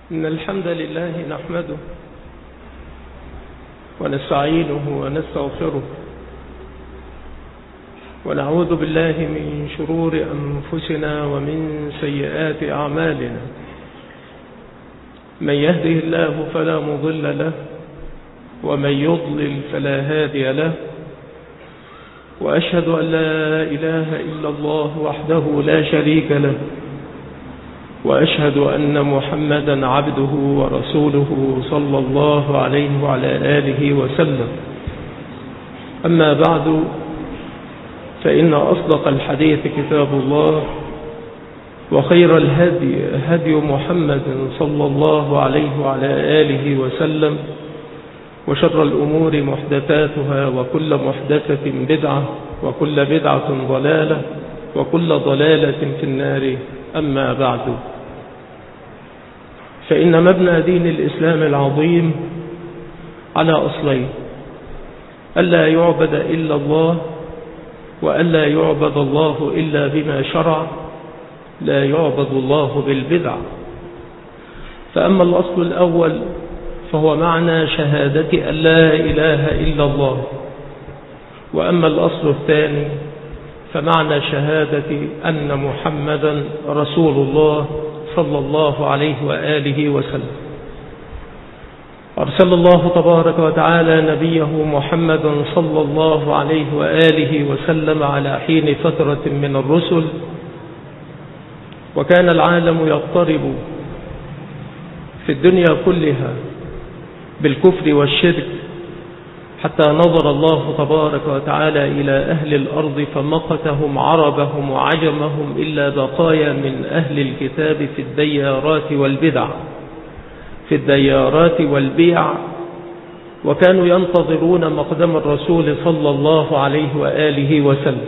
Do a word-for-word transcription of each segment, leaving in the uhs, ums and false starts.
إن الحمد لله نحمده ونستعينه ونستغفره ونعوذ بالله من شرور أنفسنا ومن سيئات أعمالنا. من يهده الله فلا مضل له ومن يضلل فلا هادي له، وأشهد أن لا إله إلا الله وحده لا شريك له، وأشهد أن محمدا عبده ورسوله صلى الله عليه وعلى آله وسلم. أما بعد، فإن أصدق الحديث كتاب الله، وخير الهدي هدي محمد صلى الله عليه وعلى آله وسلم، وشر الأمور محدثاتها، وكل محدثة بدعة، وكل بدعة ضلالة، وكل ضلالة في النار. أما بعد، فإن مبنى دين الإسلام العظيم على أصلين: ألا يعبد إلا الله، وألا يعبد الله إلا بما شرع، لا يعبد الله بالبدع. فأما الأصل الأول فهو معنى شهادة أن لا إله إلا الله، وأما الأصل الثاني فمعنى شهادة أن محمدا رسول الله صلى الله عليه وآله وسلم. أرسل الله تبارك وتعالى نبيه محمدا صلى الله عليه وآله وسلم على حين فترة من الرسل، وكان العالم يضطرب في الدنيا كلها بالكفر والشرك، حتى نظر الله تبارك وتعالى إلى أهل الأرض فمقتهم عربهم وعجمهم إلا بقايا من أهل الكتاب في الديارات والبدع في الديارات والبيع، وكانوا ينتظرون مقدم الرسول صلى الله عليه وآله وسلم.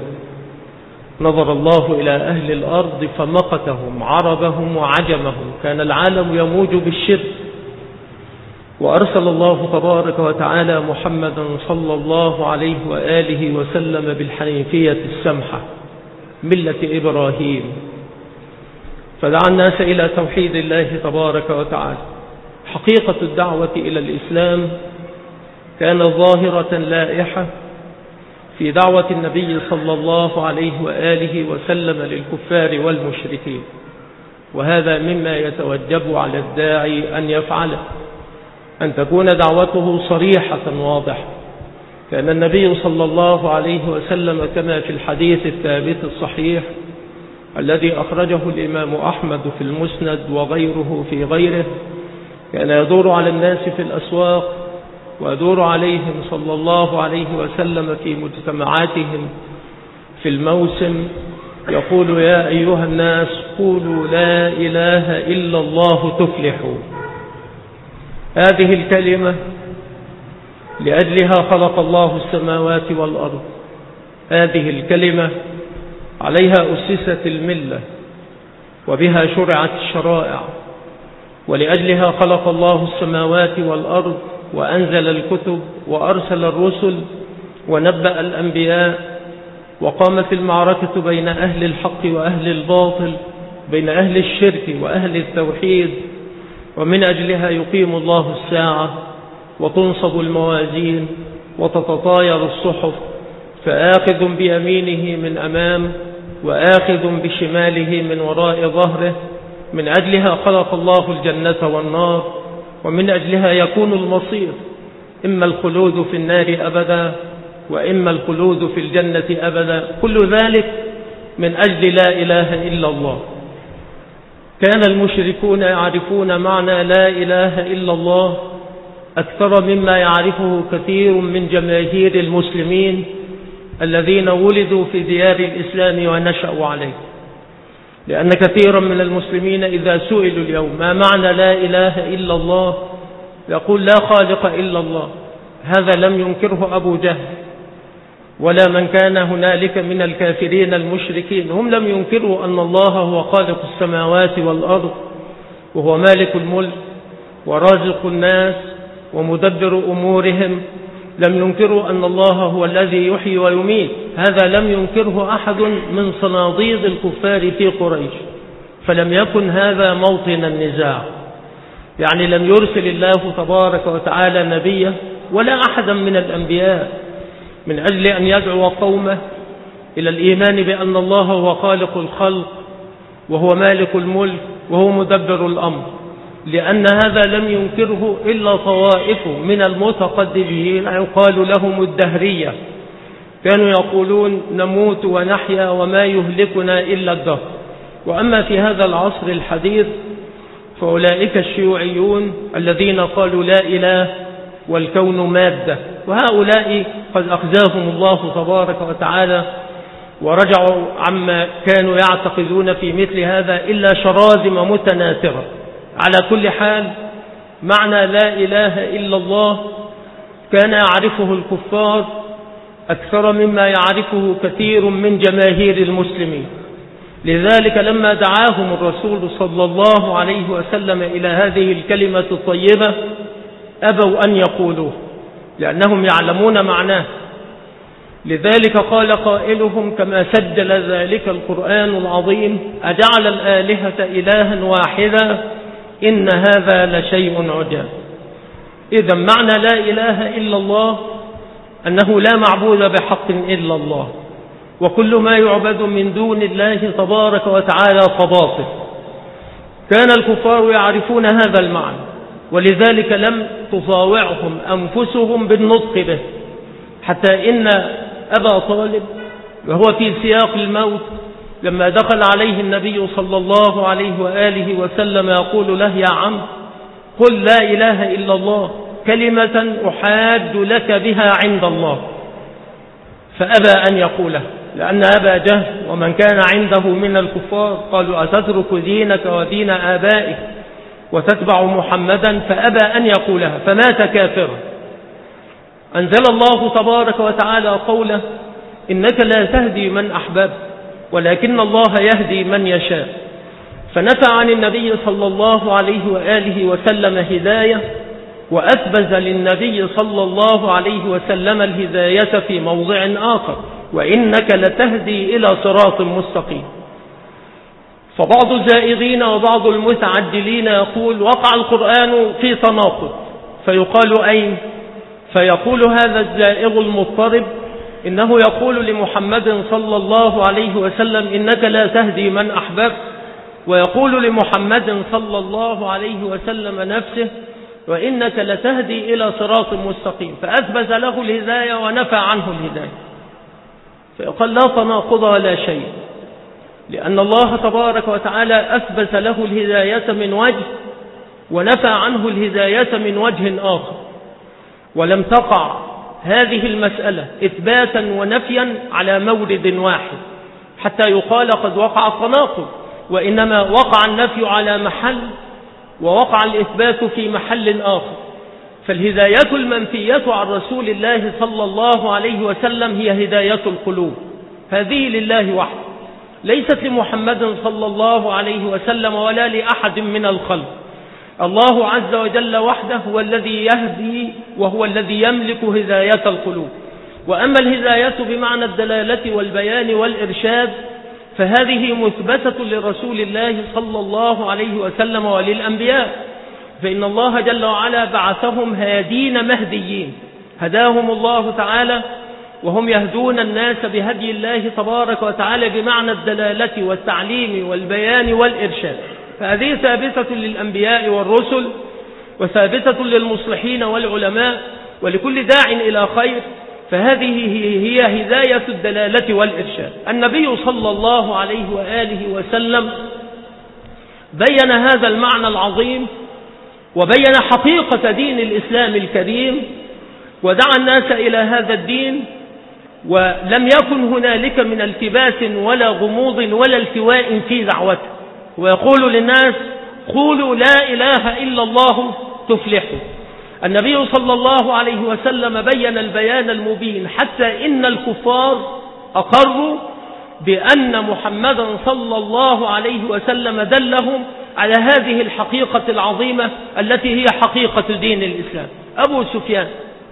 نظر الله إلى أهل الأرض فمقتهم عربهم وعجمهم، كان العالم يموج بالشرك، وأرسل الله تبارك وتعالى محمدا صلى الله عليه وآله وسلم بالحنيفية السمحة، ملة إبراهيم، فدعا الناس إلى توحيد الله تبارك وتعالى. حقيقة الدعوة إلى الإسلام كانت ظاهرة لائحة في دعوة النبي صلى الله عليه وآله وسلم للكفار والمشركين، وهذا مما يتوجب على الداعي أن يفعله، أن تكون دعوته صريحة واضحة. كان النبي صلى الله عليه وسلم كما في الحديث الثابت الصحيح الذي أخرجه الإمام أحمد في المسند وغيره في غيره، كان يدور على الناس في الأسواق، ويدور عليهم صلى الله عليه وسلم في مجتمعاتهم في الموسم، يقول: يا أيها الناس قولوا لا إله إلا الله تفلحوا. هذه الكلمة لأجلها خلق الله السماوات والأرض، هذه الكلمة عليها أسست الملة وبها شرعت الشرائع، ولأجلها خلق الله السماوات والأرض وأنزل الكتب وأرسل الرسل ونبأ الأنبياء، وقامت المعركة بين أهل الحق وأهل الباطل، بين أهل الشرك وأهل التوحيد، ومن أجلها يقيم الله الساعة وتنصب الموازين وتتطاير الصحف، فآخذ بيمينه من أمام وآخذ بشماله من وراء ظهره. من أجلها خلق الله الجنة والنار، ومن أجلها يكون المصير، إما الخلود في النار أبدا وإما الخلود في الجنة أبدا، كل ذلك من أجل لا إله إلا الله. كان المشركون يعرفون معنى لا إله إلا الله أكثر مما يعرفه كثير من جماهير المسلمين الذين ولدوا في ديار الإسلام ونشأوا عليه، لأن كثيرا من المسلمين إذا سئلوا اليوم ما معنى لا إله إلا الله يقول: لا خالق إلا الله. هذا لم ينكره أبو جهل ولا من كان هنالك من الكافرين المشركين، هم لم ينكروا أن الله هو خالق السماوات والأرض، وهو مالك الملك ورازق الناس ومدبر أمورهم. لم ينكروا أن الله هو الذي يحيي ويميت، هذا لم ينكره أحد من صناديد الكفار في قريش، فلم يكن هذا موطن النزاع. يعني لم يرسل الله تبارك وتعالى نبيه ولا أحدا من الأنبياء من أجل أن يدعو قومه إلى الإيمان بأن الله هو خالق الخلق وهو مالك الملك وهو مدبر الأمر، لأن هذا لم ينكره إلا طوائف من المتقدمين يقال لهم الدهرية، كانوا يقولون نموت ونحيا وما يهلكنا إلا الدهر. وأما في هذا العصر الحديث فأولئك الشيوعيون الذين قالوا لا إله والكون مادة، وهؤلاء قد أخزاهم الله تبارك وتعالى ورجعوا عما كانوا يعتقدون في مثل هذا إلا شرازم متناثرة. على كل حال معنى لا إله إلا الله كان يعرفه الكفار أكثر مما يعرفه كثير من جماهير المسلمين، لذلك لما دعاهم الرسول صلى الله عليه وسلم إلى هذه الكلمة الطيبة أبوا أن يقولوه لأنهم يعلمون معناه. لذلك قال قائلهم كما سجل ذلك القرآن العظيم أجعل الآلهة إلها واحدا إن هذا لشيء عجاب. إذا معنى لا إله إلا الله أنه لا معبود بحق إلا الله، وكل ما يعبد من دون الله تبارك وتعالى فباطل. كان الكفار يعرفون هذا المعنى، ولذلك لم تطاوعهم أنفسهم بالنطق به، حتى إن أبا طالب وهو في سياق الموت لما دخل عليه النبي صلى الله عليه وآله وسلم يقول له يا عم قل لا إله إلا الله كلمة أحاج لك بها عند الله، فأبى أن يقوله، لأن أبا جهل ومن كان عنده من الكفار قالوا أتترك دينك ودين آبائك وتتبع محمدا، فأبى أن يقولها فمات كافرا. أنزل الله تبارك وتعالى قوله إنك لا تهدي من أحببت ولكن الله يهدي من يشاء، فنفى عن النبي صلى الله عليه وآله وسلم هداية، وأثبت للنبي صلى الله عليه وسلم الهداية في موضع آخر وإنك لتهدي إلى صراط مستقيم. فبعض الزائغين وبعض المتعجلين يقول وقع القرآن في تناقض، فيقال أين؟ فيقول هذا الزائغ المضطرب إنه يقول لمحمد صلى الله عليه وسلم إنك لا تهدي من أحببت، ويقول لمحمد صلى الله عليه وسلم نفسه وإنك لتهدي إلى صراط مستقيم، فأثبت له الهداية ونفى عنه الهداية. فيقال لا تناقض ولا شيء، لأن الله تبارك وتعالى أثبت له الهداية من وجه ونفى عنه الهداية من وجه آخر، ولم تقع هذه المسألة إثباتا ونفيا على مورد واحد حتى يقال قد وقع التناقض، وإنما وقع النفي على محل ووقع الإثبات في محل آخر. فالهداية المنفية عن رسول الله صلى الله عليه وسلم هي هداية القلوب، هذه لله وحده، ليست لمحمد صلى الله عليه وسلم ولا لأحد من الخلق. الله عز وجل وحده هو الذي يهدي وهو الذي يملك هداية القلوب. وأما الهداية بمعنى الدلالة والبيان والإرشاد فهذه مثبتة لرسول الله صلى الله عليه وسلم وللأنبياء، فإن الله جل وعلا بعثهم هادين مهديين، هداهم الله تعالى وهم يهدون الناس بهدي الله تبارك وتعالى بمعنى الدلالة والتعليم والبيان والإرشاد. فهذه ثابتة للأنبياء والرسل وثابتة للمصلحين والعلماء ولكل داع إلى خير، فهذه هي هداية الدلالة والإرشاد. النبي صلى الله عليه وآله وسلم بين هذا المعنى العظيم وبين حقيقة دين الإسلام الكريم ودعا الناس إلى هذا الدين، ولم يكن هنالك من التباس ولا غموض ولا التواء في دعوته، ويقول للناس قولوا لا إله إلا الله تفلحوا. النبي صلى الله عليه وسلم بين البيان المبين حتى إن الكفار أقروا بأن محمدا صلى الله عليه وسلم دلهم على هذه الحقيقة العظيمة التي هي حقيقة دين الإسلام. أبو سفيان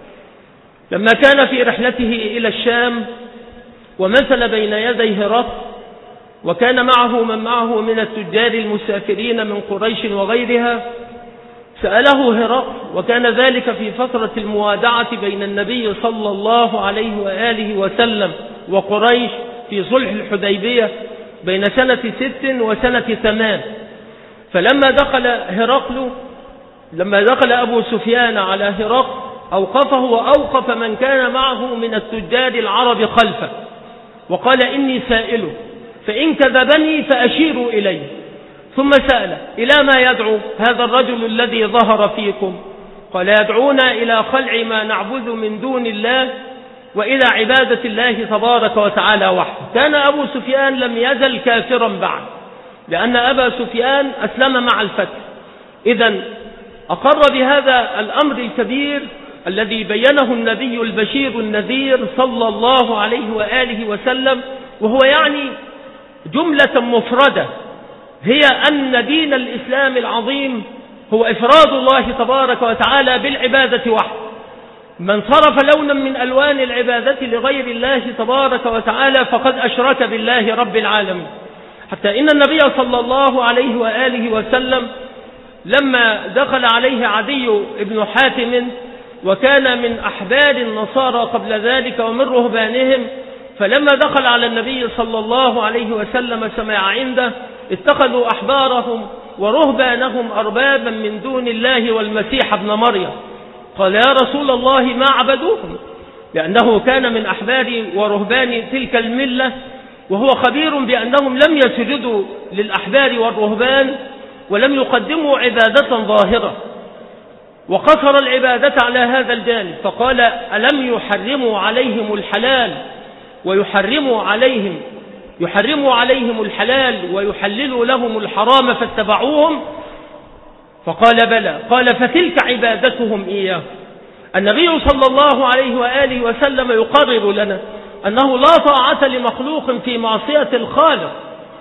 لما كان في رحلته إلى الشام ومثل بين يدي هرقل وكان معه من معه من التجار المسافرين من قريش وغيرها، سأله هرقل، وكان ذلك في فترة الموادعة بين النبي صلى الله عليه وآله وسلم وقريش في صلح الحديبية بين سنة ست وسنة ثمان. فلما دخل هرقل لما دخل أبو سفيان على هرقل أوقفه وأوقف من كان معه من التجار العرب خلفه، وقال: إني سائله، فإن كذبني فأشيروا إليه. ثم سأل: إلى ما يدعو هذا الرجل الذي ظهر فيكم؟ قال: يدعونا إلى خلع ما نعبد من دون الله وإلى عبادة الله تبارك وتعالى وحده. كان أبو سفيان لم يزل كافرا بعد، لأن أبا سفيان أسلم مع الفتح. إذن أقر بهذا الأمر الكبير الذي بينه النبي البشير النذير صلى الله عليه وآله وسلم، وهو يعني جملة مفردة، هي أن دين الإسلام العظيم هو إفراد الله تبارك وتعالى بالعبادة وحده. من صرف لونا من ألوان العبادة لغير الله تبارك وتعالى فقد أشرك بالله رب العالمين. حتى إن النبي صلى الله عليه وآله وسلم لما دخل عليه عدي بن حاتم، وكان من أحبار النصارى قبل ذلك ومن رهبانهم، فلما دخل على النبي صلى الله عليه وسلم سمع عنده، اتخذوا أحبارهم ورهبانهم أربابا من دون الله والمسيح ابن مريم. قال: يا رسول الله ما عبدوهم، لأنه كان من أحبار ورهبان تلك الملة، وهو خبير بأنهم لم يسجدوا للأحبار والرهبان ولم يقدموا عبادة ظاهرة، وقصر العبادة على هذا الجانب. فقال: ألم يحرموا عليهم الحلال ويحرموا عليهم يحرموا عليهم الحلال ويحللوا لهم الحرام فاتبعوهم؟ فقال: بلى. قال: فتلك عبادتهم إياه. النبي صلى الله عليه وآله وسلم يقرر لنا أنه لا طاعة لمخلوق في معصية الخالق.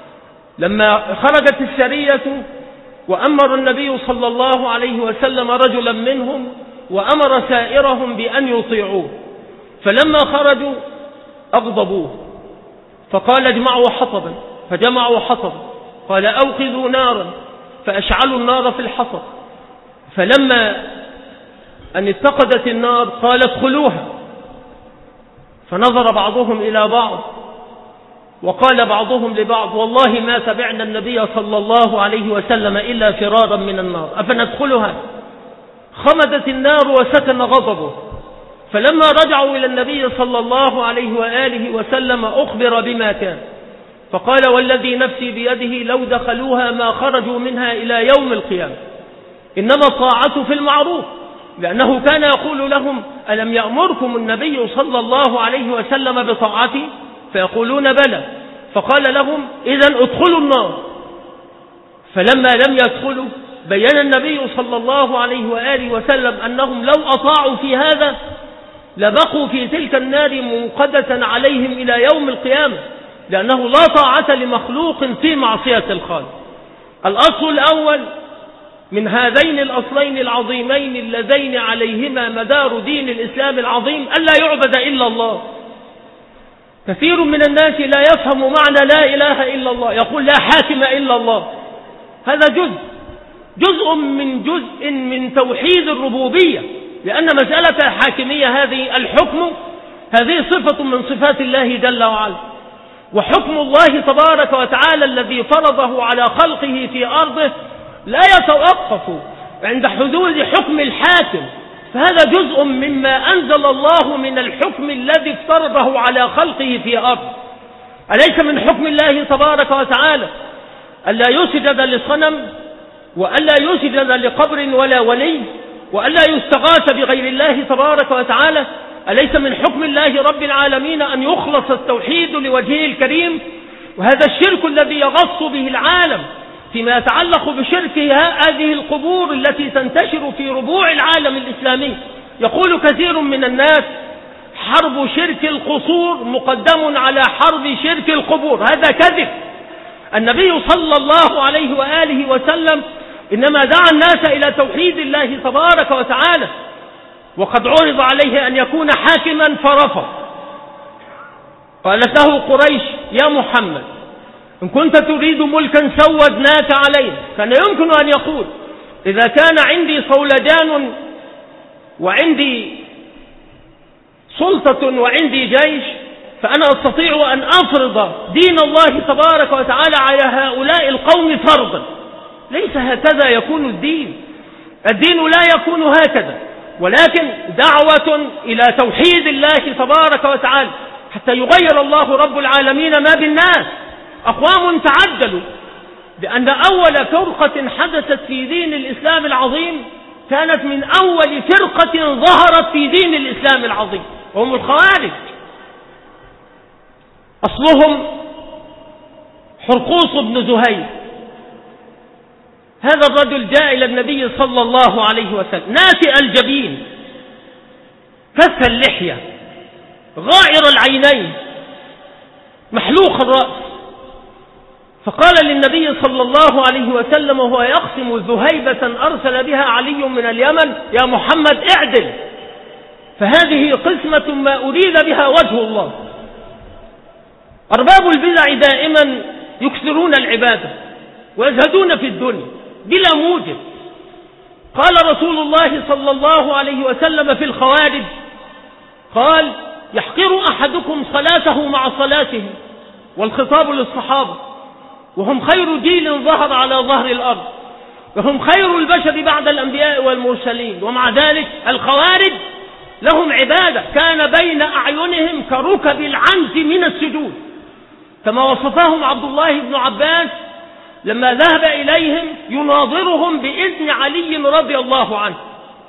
لما خرجت السرية وأمر النبي صلى الله عليه وسلم رجلا منهم وأمر سائرهم بأن يطيعوه، فلما خرجوا أغضبوه، فقال: اجمعوا حطبا، فجمعوا حطبا. قال: أوقذوا نارا، فأشعلوا النار في الحطب. فلما أن اتقدت النار قال: ادخلوها. فنظر بعضهم إلى بعض وقال بعضهم لبعض: والله ما تبعنا النبي صلى الله عليه وسلم إلا فرارا من النار، أفندخلها؟ خمدت النار وسكن غضبه. فلما رجعوا إلى النبي صلى الله عليه وآله وسلم أخبر بما كان، فقال: والذي نفسي بيده لو دخلوها ما خرجوا منها إلى يوم القيامة. إنما الطاعة في المعروف، لأنه كان يقول لهم: ألم يأمركم النبي صلى الله عليه وسلم بطاعتي؟ فيقولون: بلى. فقال لهم: إذن ادخلوا النار. فلما لم يدخلوا بيّن النبي صلى الله عليه وآله وسلم أنهم لو أطاعوا في هذا لبقوا في تلك النار منقدة عليهم إلى يوم القيامة، لأنه لا طاعة لمخلوق في معصية الخالق. الأصل الأول من هذين الأصلين العظيمين اللذين عليهما مدار دين الإسلام العظيم ألا يعبد إلا الله. كثير من الناس لا يفهم معنى لا إله إلا الله، يقول: لا حاكم إلا الله. هذا جزء جزء من جزء من توحيد الربوبية، لأن مسألة الحاكمية هذه الحكم هذه صفة من صفات الله جل وعلا، وحكم الله تبارك وتعالى الذي فرضه على خلقه في أرضه لا يتوقف عند حدود حكم الحاكم، فهذا جزء مما أنزل الله من الحكم الذي افترضه على خلقه في أرضه. أليس من حكم الله تبارك وتعالى ألا يسجد لصنم، وألا يسجد لقبر ولا ولي، وألا يستغاث بغير الله تبارك وتعالى؟ أليس من حكم الله رب العالمين أن يخلص التوحيد لوجهه الكريم؟ وهذا الشرك الذي يغص به العالم فيما يتعلق بشرك هذه القبور التي تنتشر في ربوع العالم الإسلامي. يقول كثير من الناس: حرب شرك القصور مقدم على حرب شرك القبور. هذا كذب. النبي صلى الله عليه وآله وسلم إنما دعا الناس إلى توحيد الله تبارك وتعالى، وقد عرض عليه أن يكون حاكما فرفض. قالت له قريش: يا محمد، إن كنت تريد ملكا سودناك عليه. كان يمكن أن يقول: إذا كان عندي صولجان وعندي سلطة وعندي جيش فأنا أستطيع أن أفرض دين الله تبارك وتعالى على هؤلاء القوم فرضا. ليس هكذا يكون الدين. الدين لا يكون هكذا، ولكن دعوة إلى توحيد الله تبارك وتعالى حتى يغير الله رب العالمين ما بالناس. أقوام تعجلوا بأن أول فرقة حدثت في دين الإسلام العظيم كانت من أول فرقة ظهرت في دين الإسلام العظيم، وهم الخوارج. أصلهم حرقوس بن زهير. هذا الرجل جاء إلى النبي صلى الله عليه وسلم ناتئ الجبين، كث اللحية، غائر العينين، محلوق الرأس، فقال للنبي صلى الله عليه وسلم وهو يقسم ذهيبة أرسل بها علي من اليمن: يا محمد اعدل، فهذه قسمة ما أريد بها وجه الله. أرباب البدع دائما يكثرون العبادة ويزهدون في الدنيا بلا موجب. قال رسول الله صلى الله عليه وسلم في الخوارج، قال: يحقر أحدكم صلاته مع صلاته، والخطاب للصحابة، وهم خير جيل ظهر على ظهر الأرض، وهم خير البشر بعد الأنبياء والمرسلين، ومع ذلك الخوارج لهم عبادة كان بين أعينهم كركب العنز من السجود، كما وصفهم عبد الله بن عباس لما ذهب إليهم يناظرهم بإذن علي رضي الله عنه.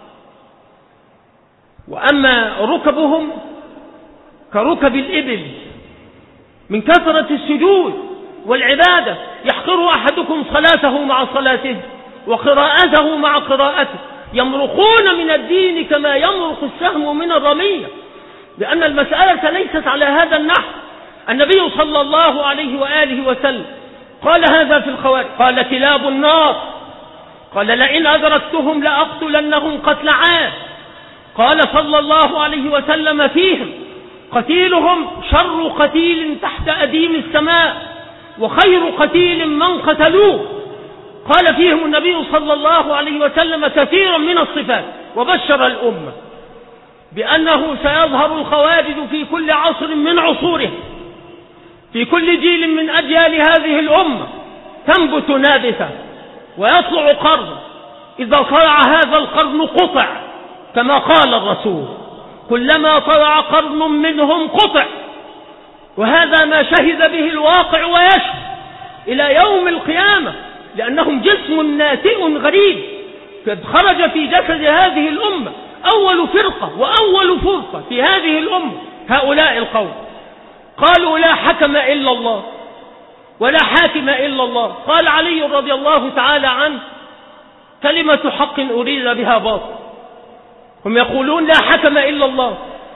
وأما ركبهم كركب الإبل من كثرة السجود والعبادة. يحقر أحدكم صلاته مع صلاته وقراءته مع قراءته، يمرقون من الدين كما يمرق السهم من الرمية، لأن المسألة ليست على هذا النحو. النبي صلى الله عليه وآله وسلم قال هذا في الخوارج، قال: كلاب النار، قال: لئن أدركتهم لأقتلنهم قتل عاد. قال صلى الله عليه وسلم فيهم: قتيلهم شر قتيل تحت أديم السماء، وخير قتيل من قتلوه. قال فيهم النبي صلى الله عليه وسلم كثيرا من الصفات، وبشر الأمة بأنه سيظهر الخوارج في كل عصر من عصوره، في كل جيل من أجيال هذه الأمة، تنبت نابتة ويطلع قرن، إذا طلع هذا القرن قطع، كما قال الرسول: كلما طلع قرن منهم قطع. وهذا ما شهد به الواقع ويشهد إلى يوم القيامة، لأنهم جسم ناتئ غريب قد خرج في جسد هذه الأمة. أول فرقة وأول فرقة في هذه الأمة هؤلاء القوم. قالوا: لا حكم إلا الله ولا حاكم إلا الله. قال علي رضي الله تعالى عنه: كلمة حق أريد بها باطل. هم يقولون: لا حكم إلا الله.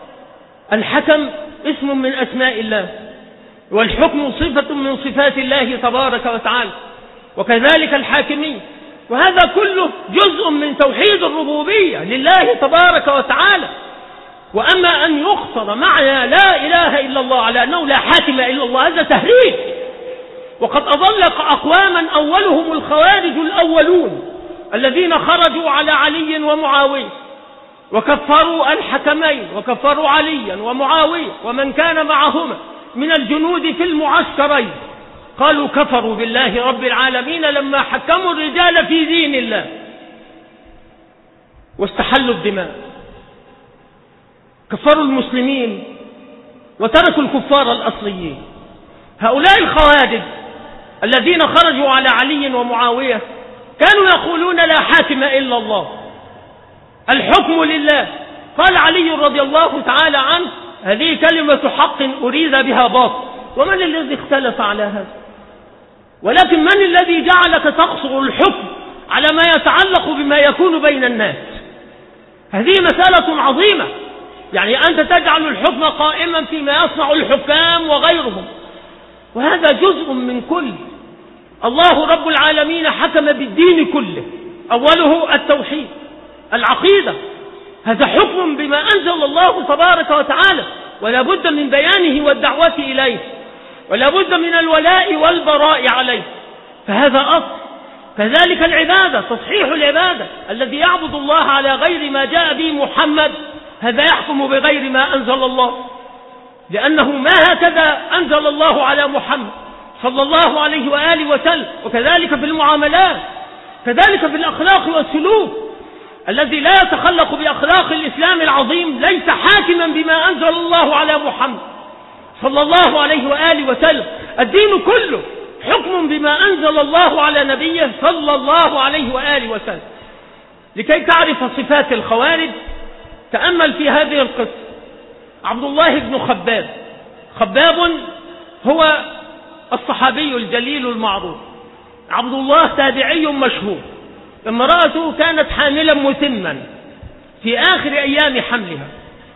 الحكم اسم من أسماء الله، والحكم صفة من صفات الله تبارك وتعالى، وكذلك الحاكمين. وهذا كله جزء من توحيد الربوبية لله تبارك وتعالى. وأما أن يخطر معنى لا إله إلا الله على أنه لا حاكم إلا الله، هذا تهريج. وقد أضل أقواما أولهم الخوارج الأولون الذين خرجوا على علي ومعاوية وكفروا الحكمين، وكفروا عليا ومعاوية ومن كان معهما من الجنود في المعسكرين. قالوا: كفروا بالله رب العالمين لما حكموا الرجال في دين الله واستحلوا الدماء. كفروا المسلمين وتركوا الكفار الأصليين. هؤلاء الخوارج الذين خرجوا على علي ومعاوية كانوا يقولون: لا حاكم إلا الله، الحكم لله. قال علي رضي الله تعالى عنه: هذه كلمة حق أريد بها باطل. ومن الذي اختلف على هذا؟ ولكن من الذي جعلك تقصر الحكم على ما يتعلق بما يكون بين الناس؟ هذه مسألة عظيمة. يعني أنت تجعل الحكم قائما فيما يصنع الحكام وغيرهم، وهذا جزء من كل. الله رب العالمين حكم بالدين كله، أوله التوحيد، العقيدة. هذا حكم بما أنزل الله تبارك وتعالى، ولا بد من بيانه والدعوة إليه، ولا بد من الولاء والبراء عليه. فهذا أصل. كذلك العبادة، تصحيح العبادة. الذي يعبد الله على غير ما جاء به محمد هذا يحكم بغير ما أنزل الله، لأنه ما هكذا أنزل الله على محمد صلى الله عليه وآله وسلم. وكذلك في المعاملات، كذلك في الأخلاق والسلوك. الذي لا يتخلق بأخلاق الإسلام العظيم ليس حاكما بما أنزل الله على محمد صلى الله عليه وآله وسلم. الدين كله حكم بما أنزل الله على نبيه صلى الله عليه وآله وسلم. لكي تعرف صفات الخوارج تأمل في هذه القصة. عبد الله بن خباب، خباب هو الصحابي الجليل المعروف. عبد الله تابعي مشهور. امرأته كانت حاملا مسما في آخر أيام حملها،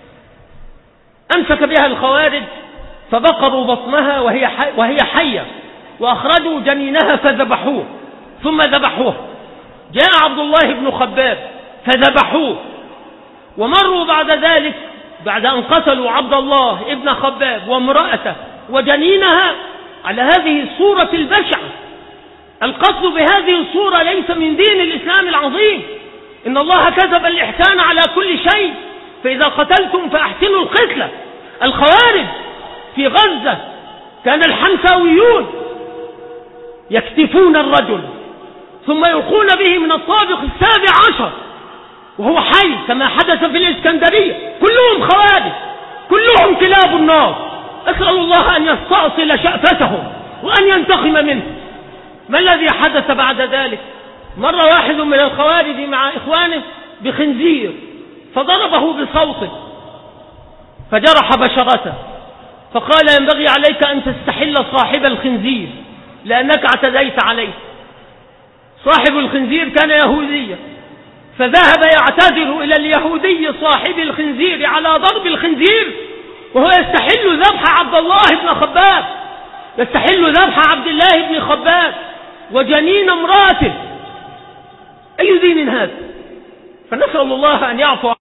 أمسك بها الخوارج فبقروا بطنها وهي حي وهي حية وأخرجوا جنينها فذبحوه ثم ذبحوه. جاء عبد الله بن خباب فذبحوه، ومروا بعد ذلك بعد أن قتلوا عبد الله ابن خباب وامرأته وجنينها على هذه الصورة البشعة. القتل بهذه الصورة ليس من دين الإسلام العظيم. إن الله كتب الإحسان على كل شيء، فإذا قتلتم فأحسنوا القتلة. الخوارج في غزة كان الحمساويون يكتفون الرجل ثم يلقون به من الطابق السابع عشر وهو حي، كما حدث في الإسكندرية. كلهم خوارج، كلهم كلاب النار. أسأل الله أن يستأصل شأفتهم وأن ينتقم منه. ما الذي حدث بعد ذلك؟ مر واحد من الخوارج مع إخوانه بخنزير فضربه بصوته فجرح بشرته، فقال ينبغي عليك أن تستحل صاحب الخنزير لأنك اعتديت عليه. صاحب الخنزير كان يهوديا، فذهب يعتذر إلى اليهودي صاحب الخنزير على ضرب الخنزير وهو يستحل ذبح عبد الله بن خباب، يستحل ذبح عبد الله بن خباب وجنين امرأته. أي دين هذا؟ فنسأل الله أن يعفو